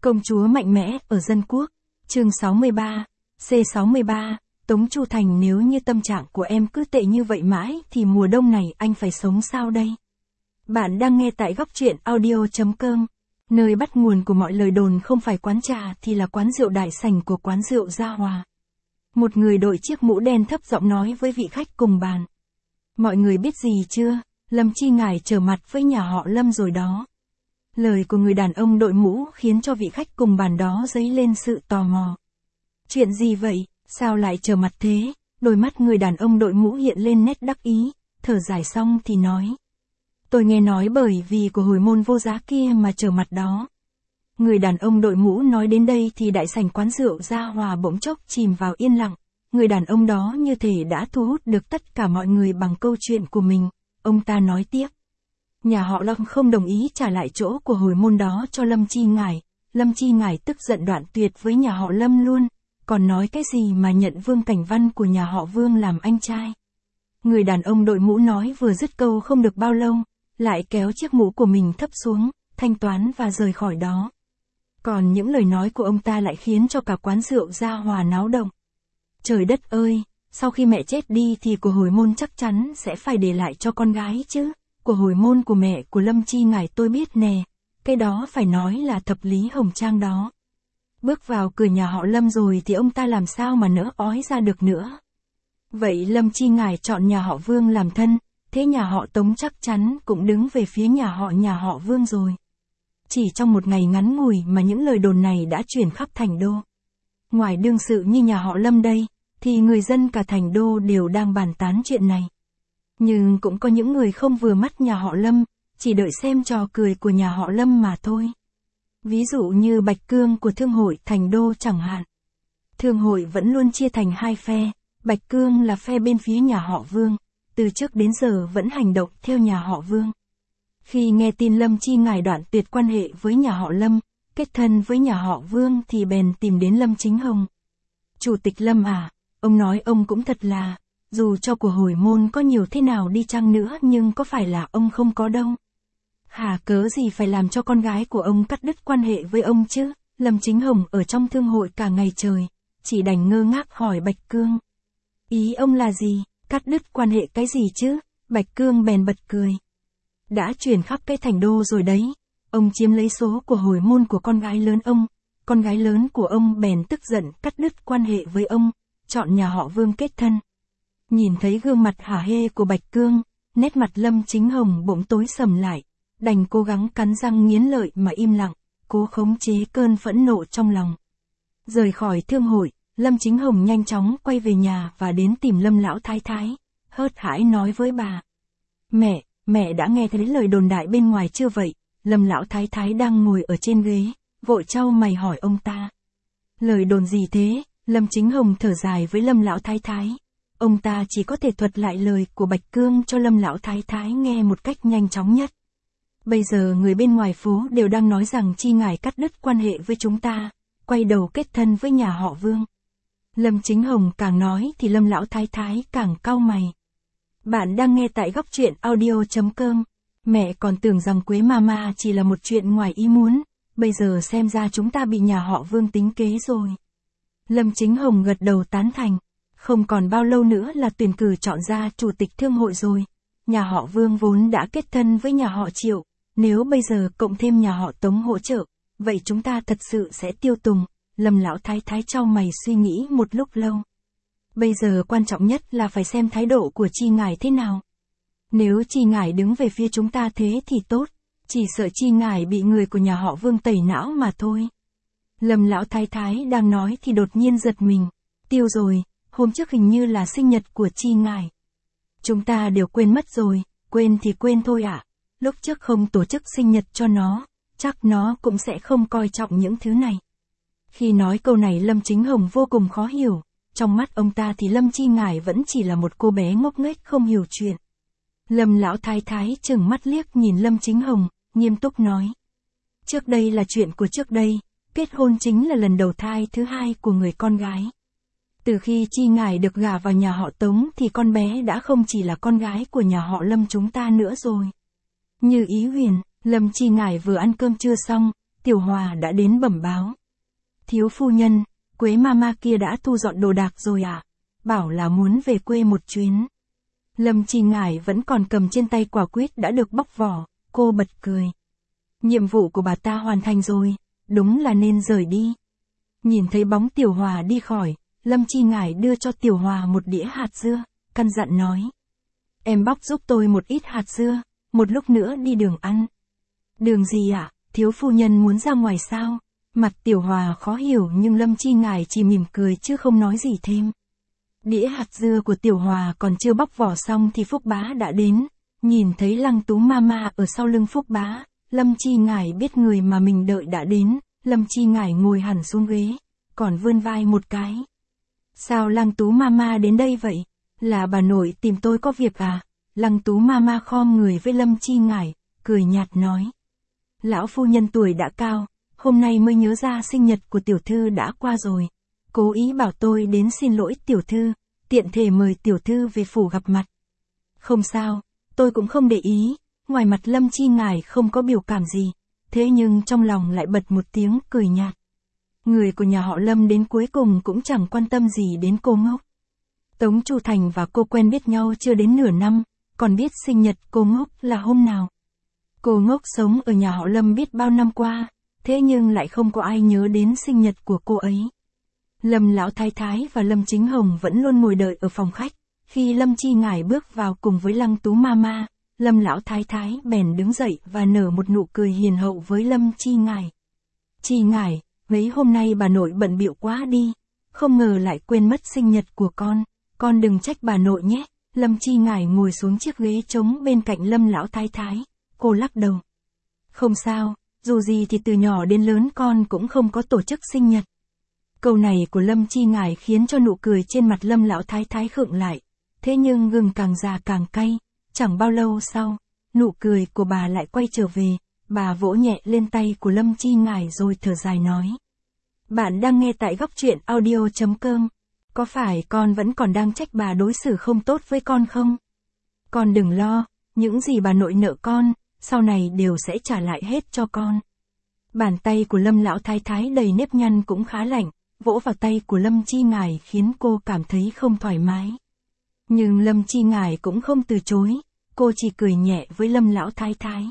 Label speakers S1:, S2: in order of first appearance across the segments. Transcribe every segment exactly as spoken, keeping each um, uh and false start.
S1: Công chúa mạnh mẽ ở dân quốc, chương sáu mươi ba, C sáu mươi ba, Tống Chu Thành nếu như tâm trạng của em cứ tệ như vậy mãi thì mùa đông này anh phải sống sao đây? Bạn đang nghe tại góc truyện audio chấm com, nơi bắt nguồn của mọi lời đồn không phải quán trà thì là quán rượu đại sảnh của quán rượu Gia Hòa. Một người đội chiếc mũ đen thấp giọng nói với vị khách cùng bàn. Mọi người biết gì chưa, Lâm Chi Ngải trở mặt với nhà họ Lâm rồi đó. Lời của người đàn ông đội mũ khiến cho vị khách cùng bàn đó dấy lên sự tò mò. Chuyện gì vậy, sao lại trở mặt thế? Đôi mắt người đàn ông đội mũ hiện lên nét đắc ý, thở dài xong thì nói. Tôi nghe nói bởi vì của hồi môn vô giá kia mà trở mặt đó. Người đàn ông đội mũ nói đến đây thì đại sảnh quán rượu Gia Hòa bỗng chốc chìm vào yên lặng. Người đàn ông đó như thể đã thu hút được tất cả mọi người bằng câu chuyện của mình. Ông ta nói tiếp. Nhà họ Lâm không đồng ý trả lại chỗ của hồi môn đó cho Lâm Chi Ngải. Lâm Chi Ngải tức giận đoạn tuyệt với nhà họ Lâm luôn. Còn nói cái gì mà nhận Vương Cảnh Văn của nhà họ Vương làm anh trai. Người đàn ông đội mũ nói vừa dứt câu không được bao lâu, lại kéo chiếc mũ của mình thấp xuống, thanh toán và rời khỏi đó. Còn những lời nói của ông ta lại khiến cho cả quán rượu Gia Hòa náo động. Trời đất ơi, sau khi mẹ chết đi thì của hồi môn chắc chắn sẽ phải để lại cho con gái chứ. Của hồi môn của mẹ của Lâm Chi Ngải tôi biết nè, cái đó phải nói là thập lý hồng trang đó. Bước vào cửa nhà họ Lâm rồi thì ông ta làm sao mà nỡ ói ra được nữa. Vậy Lâm Chi Ngải chọn nhà họ Vương làm thân, thế nhà họ Tống chắc chắn cũng đứng về phía nhà họ nhà họ Vương rồi. Chỉ trong một ngày ngắn ngủi mà những lời đồn này đã truyền khắp thành đô. Ngoài đương sự như nhà họ Lâm đây, thì người dân cả thành đô đều đang bàn tán chuyện này. Nhưng cũng có những người không vừa mắt nhà họ Lâm, chỉ đợi xem trò cười của nhà họ Lâm mà thôi. Ví dụ như Bạch Cương của Thương hội thành đô chẳng hạn. Thương hội vẫn luôn chia thành hai phe, Bạch Cương là phe bên phía nhà họ Vương, từ trước đến giờ vẫn hành động theo nhà họ Vương. Khi nghe tin Lâm Chi Ngải đoạn tuyệt quan hệ với nhà họ Lâm, kết thân với nhà họ Vương thì bèn tìm đến Lâm Chính Hồng. Chủ tịch Lâm à, ông nói ông cũng thật là, dù cho của hồi môn có nhiều thế nào đi chăng nữa nhưng có phải là ông không có đâu. Hả cớ gì phải làm cho con gái của ông cắt đứt quan hệ với ông chứ? Lâm Chính Hồng ở trong thương hội cả ngày trời, chỉ đành ngơ ngác hỏi Bạch Cương. Ý ông là gì, cắt đứt quan hệ cái gì chứ? Bạch Cương bèn bật cười. Đã truyền khắp cái thành đô rồi đấy, ông chiếm lấy số của hồi môn của con gái lớn ông, con gái lớn của ông bèn tức giận cắt đứt quan hệ với ông, chọn nhà họ Vương kết thân. Nhìn thấy gương mặt hả hê của Bạch Cương, nét mặt Lâm Chính Hồng bỗng tối sầm lại, đành cố gắng cắn răng nghiến lợi mà im lặng, cố khống chế cơn phẫn nộ trong lòng. Rời khỏi thương hội, Lâm Chính Hồng nhanh chóng quay về nhà và đến tìm Lâm lão thái thái, hớt hải nói với bà. Mẹ, mẹ đã nghe thấy lời đồn đại bên ngoài chưa vậy? Lâm lão thái thái đang ngồi ở trên ghế, vội chau mày hỏi ông ta. Lời đồn gì thế? Lâm Chính Hồng thở dài với Lâm lão thái thái. Ông ta chỉ có thể thuật lại lời của Bạch Cương cho Lâm lão thái thái nghe một cách nhanh chóng nhất. Bây giờ người bên ngoài phố đều đang nói rằng Chi Ngải cắt đứt quan hệ với chúng ta, quay đầu kết thân với nhà họ Vương. Lâm Chính Hồng càng nói thì Lâm lão thái thái càng cau mày. Bạn đang nghe tại góc truyện audio chấm com. Mẹ còn tưởng rằng Quế Mama chỉ là một chuyện ngoài ý muốn, bây giờ xem ra chúng ta bị nhà họ Vương tính kế rồi. Lâm Chính Hồng gật đầu tán thành. Không còn bao lâu nữa là tuyển cử chọn ra chủ tịch thương hội rồi. Nhà họ Vương vốn đã kết thân với nhà họ Triệu, nếu bây giờ cộng thêm nhà họ Tống hỗ trợ, vậy chúng ta thật sự sẽ tiêu tùng. Lâm lão thái thái chau mày suy nghĩ một lúc lâu. Bây giờ quan trọng nhất là phải xem thái độ của Chi Ngải thế nào. Nếu Chi Ngải đứng về phía chúng ta thế thì tốt, chỉ sợ Chi Ngải bị người của nhà họ Vương tẩy não mà thôi. Lâm lão thái thái đang nói thì đột nhiên giật mình. Tiêu rồi, hôm trước hình như là sinh nhật của Chi Ngải. Chúng ta đều quên mất rồi, quên thì quên thôi ạ. À. Lúc trước không tổ chức sinh nhật cho nó, chắc nó cũng sẽ không coi trọng những thứ này. Khi nói câu này Lâm Chính Hồng vô cùng khó hiểu. Trong mắt ông ta thì Lâm Chi Ngải vẫn chỉ là một cô bé ngốc nghếch không hiểu chuyện. Lâm lão thái thái trừng mắt liếc nhìn Lâm Chính Hồng, nghiêm túc nói. Trước đây là chuyện của trước đây, kết hôn chính là lần đầu thai thứ hai của người con gái. Từ khi Chi Ngải được gả vào nhà họ Tống thì con bé đã không chỉ là con gái của nhà họ Lâm chúng ta nữa rồi. Như ý huyền, Lâm Chi Ngải vừa ăn cơm trưa xong, Tiểu Hòa đã đến bẩm báo. Thiếu phu nhân, Quế mama kia đã thu dọn đồ đạc rồi à? Bảo là muốn về quê một chuyến. Lâm Chi Ngải vẫn còn cầm trên tay quả quýt đã được bóc vỏ, cô bật cười. Nhiệm vụ của bà ta hoàn thành rồi, đúng là nên rời đi. Nhìn thấy bóng Tiểu Hòa đi khỏi, Lâm Chi Ngải đưa cho Tiểu Hòa một đĩa hạt dưa, căn dặn nói. Em bóc giúp tôi một ít hạt dưa, một lúc nữa đi đường ăn. Đường gì ạ? À? Thiếu phu nhân muốn ra ngoài sao? Mặt Tiểu Hòa khó hiểu nhưng Lâm Chi Ngải chỉ mỉm cười chứ không nói gì thêm. Đĩa hạt dưa của Tiểu Hòa còn chưa bóc vỏ xong thì Phúc Bá đã đến. Nhìn thấy Lăng Tú Mama ở sau lưng Phúc Bá, Lâm Chi Ngải biết người mà mình đợi đã đến. Lâm Chi Ngải ngồi hẳn xuống ghế, còn vươn vai một cái. Sao Lăng Tú Mama đến đây vậy? Là bà nội tìm tôi có việc à? Lăng Tú Mama khom người với Lâm Chi Ngải, cười nhạt nói. Lão phu nhân tuổi đã cao, hôm nay mới nhớ ra sinh nhật của tiểu thư đã qua rồi. Cố ý bảo tôi đến xin lỗi tiểu thư, tiện thể mời tiểu thư về phủ gặp mặt. Không sao, tôi cũng không để ý, ngoài mặt Lâm Chi Ngải không có biểu cảm gì, thế nhưng trong lòng lại bật một tiếng cười nhạt. Người của nhà họ Lâm đến cuối cùng cũng chẳng quan tâm gì đến cô ngốc. Tống Chu Thành và cô quen biết nhau chưa đến nửa năm, còn biết sinh nhật cô ngốc là hôm nào. Cô ngốc sống ở nhà họ Lâm biết bao năm qua, thế nhưng lại không có ai nhớ đến sinh nhật của cô ấy. Lâm Lão Thái Thái và Lâm Chính Hồng vẫn luôn ngồi đợi ở phòng khách, khi Lâm Chi Ngải bước vào cùng với Lăng Tú Mama, Lâm Lão Thái Thái bèn đứng dậy và nở một nụ cười hiền hậu với Lâm Chi Ngải. Chi Ngải, mấy hôm nay bà nội bận bịu quá đi, không ngờ lại quên mất sinh nhật của con, con đừng trách bà nội nhé. Lâm Chi Ngải ngồi xuống chiếc ghế trống bên cạnh Lâm Lão Thái Thái, cô lắc đầu. Không sao, dù gì thì từ nhỏ đến lớn con cũng không có tổ chức sinh nhật. Câu này của Lâm Chi Ngải khiến cho nụ cười trên mặt Lâm Lão Thái Thái khựng lại, thế nhưng gừng càng già càng cay, chẳng bao lâu sau, nụ cười của bà lại quay trở về, bà vỗ nhẹ lên tay của Lâm Chi Ngải rồi thở dài nói. Bạn đang nghe tại góc truyện audio chấm com. Có phải con vẫn còn đang trách bà đối xử không tốt với con không? Con đừng lo, những gì bà nội nợ con, sau này đều sẽ trả lại hết cho con. Bàn tay của Lâm Lão Thái Thái đầy nếp nhăn cũng khá lạnh, vỗ vào tay của Lâm Chi Ngải khiến cô cảm thấy không thoải mái. Nhưng Lâm Chi Ngải cũng không từ chối, cô chỉ cười nhẹ với Lâm Lão Thái Thái.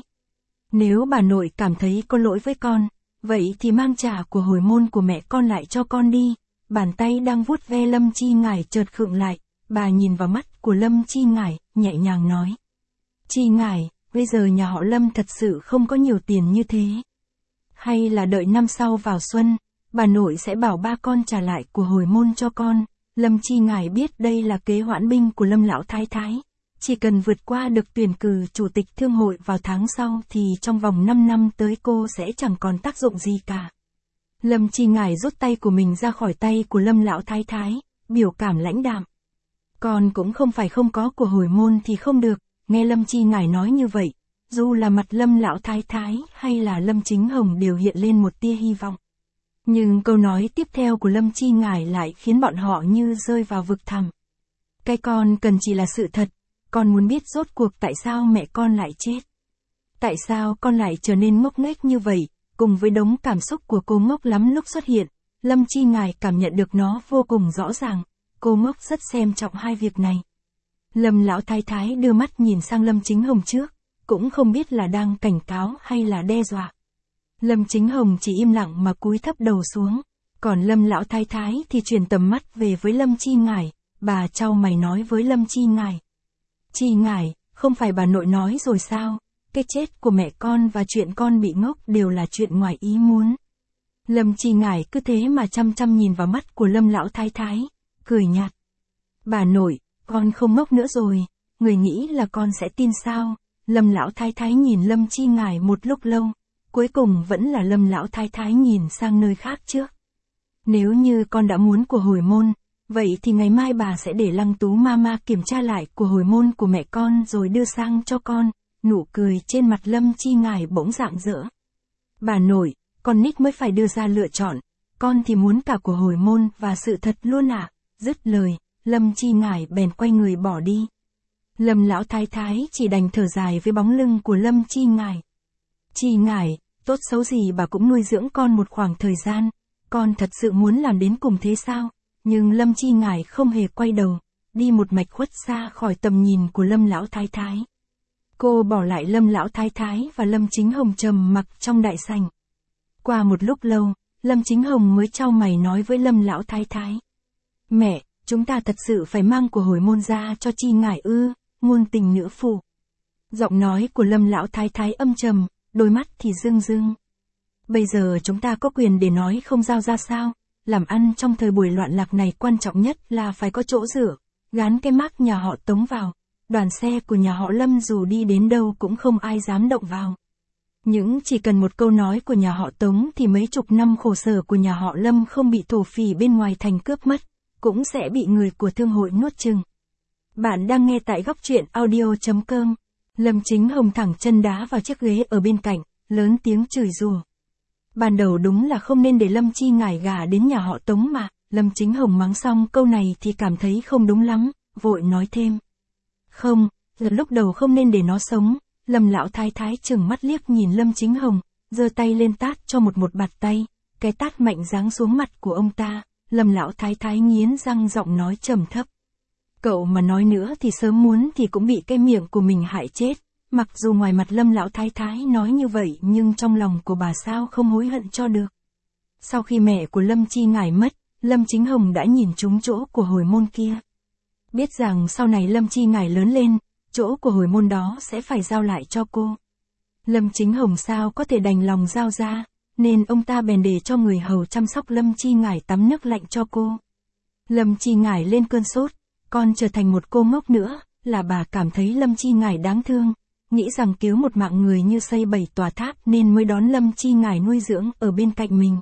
S1: Nếu bà nội cảm thấy có lỗi với con, vậy thì mang trả của hồi môn của mẹ con lại cho con đi. Bàn tay đang vuốt ve Lâm Chi Ngải chợt khựng lại, bà nhìn vào mắt của Lâm Chi Ngải, nhẹ nhàng nói. Chi Ngải, bây giờ nhà họ Lâm thật sự không có nhiều tiền như thế. Hay là đợi năm sau vào xuân, bà nội sẽ bảo ba con trả lại của hồi môn cho con. Lâm Chi Ngải biết đây là kế hoãn binh của Lâm Lão Thái Thái. Chỉ cần vượt qua được tuyển cử chủ tịch thương hội vào tháng sau thì trong vòng năm năm tới cô sẽ chẳng còn tác dụng gì cả. Lâm Chi Ngải rút tay của mình ra khỏi tay của Lâm Lão Thái Thái, biểu cảm lãnh đạm. Con cũng không phải không có của hồi môn thì không được, nghe Lâm Chi Ngải nói như vậy, dù là mặt Lâm Lão Thái Thái hay là Lâm Chính Hồng đều hiện lên một tia hy vọng. Nhưng câu nói tiếp theo của Lâm Chi Ngải lại khiến bọn họ như rơi vào vực thẳm. Cái con cần chỉ là sự thật, con muốn biết rốt cuộc tại sao mẹ con lại chết. Tại sao con lại trở nên ngốc nghếch như vậy, cùng với đống cảm xúc của cô ngốc lắm lúc xuất hiện, Lâm Chi Ngải cảm nhận được nó vô cùng rõ ràng, cô ngốc rất xem trọng hai việc này. Lâm Lão Thái Thái đưa mắt nhìn sang Lâm Chính Hồng trước, cũng không biết là đang cảnh cáo hay là đe dọa. Lâm Chính Hồng chỉ im lặng mà cúi thấp đầu xuống, còn Lâm Lão Thái Thái thì chuyển tầm mắt về với Lâm Chi Ngải, bà chau mày nói với Lâm Chi Ngải. Chi Ngải, không phải bà nội nói rồi sao, cái chết của mẹ con và chuyện con bị ngốc đều là chuyện ngoài ý muốn. Lâm Chi Ngải cứ thế mà chăm chăm nhìn vào mắt của Lâm Lão Thái Thái, cười nhạt. Bà nội, con không ngốc nữa rồi, người nghĩ là con sẽ tin sao? Lâm Lão Thái Thái nhìn Lâm Chi Ngải một lúc lâu, cuối cùng vẫn là Lâm Lão Thái Thái nhìn sang nơi khác trước. Nếu như con đã muốn của hồi môn, vậy thì ngày mai bà sẽ để Lăng Tú Mama kiểm tra lại của hồi môn của mẹ con rồi đưa sang cho con. Nụ cười trên mặt Lâm Chi Ngải bỗng rạng rỡ. Bà nội, con nít mới phải đưa ra lựa chọn, con thì muốn cả của hồi môn và sự thật luôn ạ. À? Dứt lời, Lâm Chi Ngải bèn quay người bỏ đi. Lâm Lão Thái Thái chỉ đành thở dài với bóng lưng của Lâm Chi Ngải. Chi Ngải, tốt xấu gì bà cũng nuôi dưỡng con một khoảng thời gian, con thật sự muốn làm đến cùng thế sao? Nhưng Lâm Chi Ngải không hề quay đầu, đi một mạch khuất xa khỏi tầm nhìn của Lâm lão thái thái. Cô bỏ lại Lâm lão thái thái và Lâm Chính Hồng trầm mặc trong đại sảnh. Qua một lúc lâu, Lâm Chính Hồng mới chau mày nói với Lâm lão thái thái. Mẹ, chúng ta thật sự phải mang của hồi môn ra cho Chi Ngải ư? Ngôn tình nữ phụ. Giọng nói của Lâm lão thái thái âm trầm, đôi mắt thì rưng rưng. Bây giờ chúng ta có quyền để nói không giao ra sao? Làm ăn trong thời buổi loạn lạc này quan trọng nhất là phải có chỗ dựa, gán cái mác nhà họ Tống vào. Đoàn xe của nhà họ Lâm dù đi đến đâu cũng không ai dám động vào. Nhưng chỉ cần một câu nói của nhà họ Tống thì mấy chục năm khổ sở của nhà họ Lâm không bị thổ phỉ bên ngoài thành cướp mất, cũng sẽ bị người của thương hội nuốt chừng. Bạn đang nghe tại góc truyện audio chấm com. Lâm Chính Hồng thẳng chân đá vào chiếc ghế ở bên cạnh, lớn tiếng chửi rủa. Ban đầu đúng là không nên để Lâm Chi Ngải gả đến nhà họ Tống mà. Lâm Chính Hồng mắng xong câu này thì cảm thấy không đúng lắm, vội nói thêm. Không, lúc đầu không nên để nó sống. Lâm lão thái thái chừng mắt liếc nhìn Lâm Chính Hồng, giơ tay lên tát cho một một bạt tay, cái tát mạnh giáng xuống mặt của ông ta. Lâm lão thái thái nghiến răng giọng nói trầm thấp. Cậu mà nói nữa thì sớm muốn thì cũng bị cái miệng của mình hại chết. Mặc dù ngoài mặt Lâm lão thái thái nói như vậy nhưng trong lòng của bà sao không hối hận cho được. Sau khi mẹ của Lâm Chi Ngải mất, Lâm Chính Hồng đã nhìn trúng chỗ của hồi môn kia. Biết rằng sau này Lâm Chi Ngải lớn lên, chỗ của hồi môn đó sẽ phải giao lại cho cô. Lâm Chính Hồng sao có thể đành lòng giao ra, nên ông ta bèn để cho người hầu chăm sóc Lâm Chi Ngải tắm nước lạnh cho cô. Lâm Chi Ngải lên cơn sốt, còn trở thành một cô ngốc nữa, là bà cảm thấy Lâm Chi Ngải đáng thương, nghĩ rằng cứu một mạng người như xây bảy tòa tháp nên mới đón Lâm Chi Ngải nuôi dưỡng ở bên cạnh mình.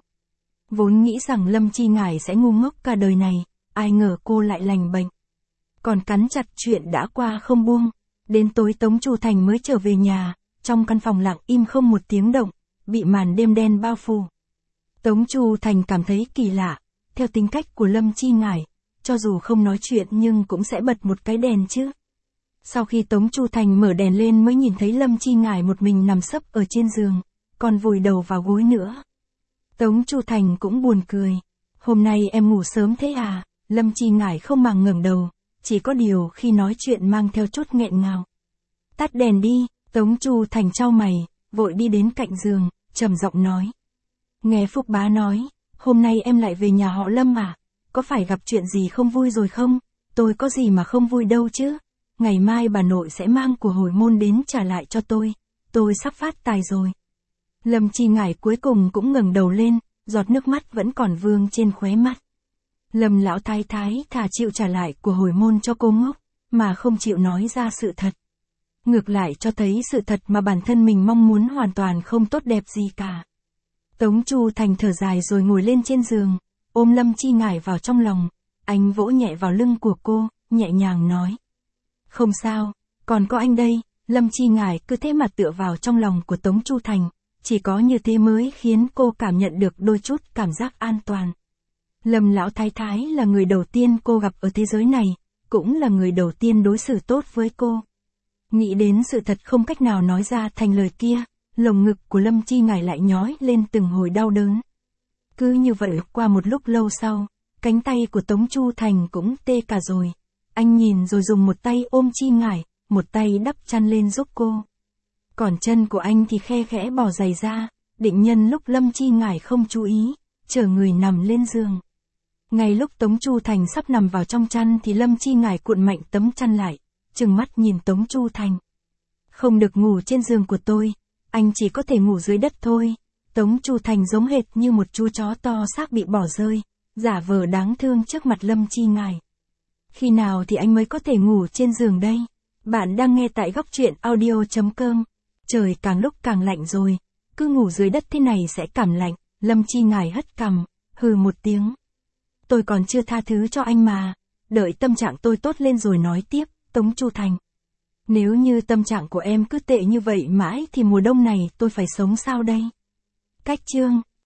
S1: Vốn nghĩ rằng Lâm Chi Ngải sẽ ngu ngốc cả đời này, ai ngờ cô lại lành bệnh. Còn cắn chặt chuyện đã qua không buông. Đến tối Tống Chu Thành mới trở về nhà, trong căn phòng lặng im không một tiếng động, bị màn đêm đen bao phủ. Tống Chu Thành cảm thấy kỳ lạ, theo tính cách của Lâm Chi Ngải, cho dù không nói chuyện nhưng cũng sẽ bật một cái đèn chứ. Sau khi Tống Chu Thành mở đèn lên mới nhìn thấy Lâm Chi Ngải một mình nằm sấp ở trên giường, còn vùi đầu vào gối nữa. Tống Chu Thành cũng buồn cười. Hôm nay em ngủ sớm thế à? Lâm Chi Ngải không màng ngẩng đầu, chỉ có điều khi nói chuyện mang theo chút nghẹn ngào. Tắt đèn đi, Tống Chu Thành chau mày, vội đi đến cạnh giường, trầm giọng nói. Nghe Phúc bá nói, hôm nay em lại về nhà họ Lâm à? Có phải gặp chuyện gì không vui rồi không? Tôi có gì mà không vui đâu chứ. Ngày mai bà nội sẽ mang của hồi môn đến trả lại cho tôi. Tôi sắp phát tài rồi. Lâm Chi Ngải cuối cùng cũng ngẩng đầu lên, giọt nước mắt vẫn còn vương trên khóe mắt. Lâm lão thái thái thà chịu trả lại của hồi môn cho cô ngốc, mà không chịu nói ra sự thật. Ngược lại cho thấy sự thật mà bản thân mình mong muốn hoàn toàn không tốt đẹp gì cả. Tống Chu Thành thở dài rồi ngồi lên trên giường, ôm Lâm Chi Ngải vào trong lòng, anh vỗ nhẹ vào lưng của cô, nhẹ nhàng nói. Không sao, còn có anh đây. Lâm Chi Ngải cứ thế mà tựa vào trong lòng của Tống Chu Thành, chỉ có như thế mới khiến cô cảm nhận được đôi chút cảm giác an toàn. Lâm lão thái thái là người đầu tiên cô gặp ở thế giới này, cũng là người đầu tiên đối xử tốt với cô. Nghĩ đến sự thật không cách nào nói ra thành lời kia, lồng ngực của Lâm Chi Ngải lại nhói lên từng hồi đau đớn. Cứ như vậy qua một lúc lâu sau, cánh tay của Tống Chu Thành cũng tê cả rồi. Anh nhìn rồi dùng một tay ôm Chi Ngải, một tay đắp chăn lên giúp cô. Còn chân của anh thì khe khẽ bỏ giày ra, định nhân lúc Lâm Chi Ngải không chú ý, chở người nằm lên giường. Ngay lúc Tống Chu Thành sắp nằm vào trong chăn thì Lâm Chi Ngải cuộn mạnh tấm chăn lại, trừng mắt nhìn Tống Chu Thành. Không được ngủ trên giường của tôi, anh chỉ có thể ngủ dưới đất thôi. Tống Chu Thành giống hệt như một chú chó to xác bị bỏ rơi, giả vờ đáng thương trước mặt Lâm Chi Ngải. Khi nào thì anh mới có thể ngủ trên giường đây? Bạn đang nghe tại góc truyện audio chấm com. Trời càng lúc càng lạnh rồi, cứ ngủ dưới đất thế này sẽ cảm lạnh. Lâm Chi Ngải hất cằm, hừ một tiếng. Tôi còn chưa tha thứ cho anh mà, đợi tâm trạng tôi tốt lên rồi nói tiếp. Tống Chu Thành. Nếu như tâm trạng của em cứ tệ như vậy mãi thì mùa đông này tôi phải sống sao đây? Cách chương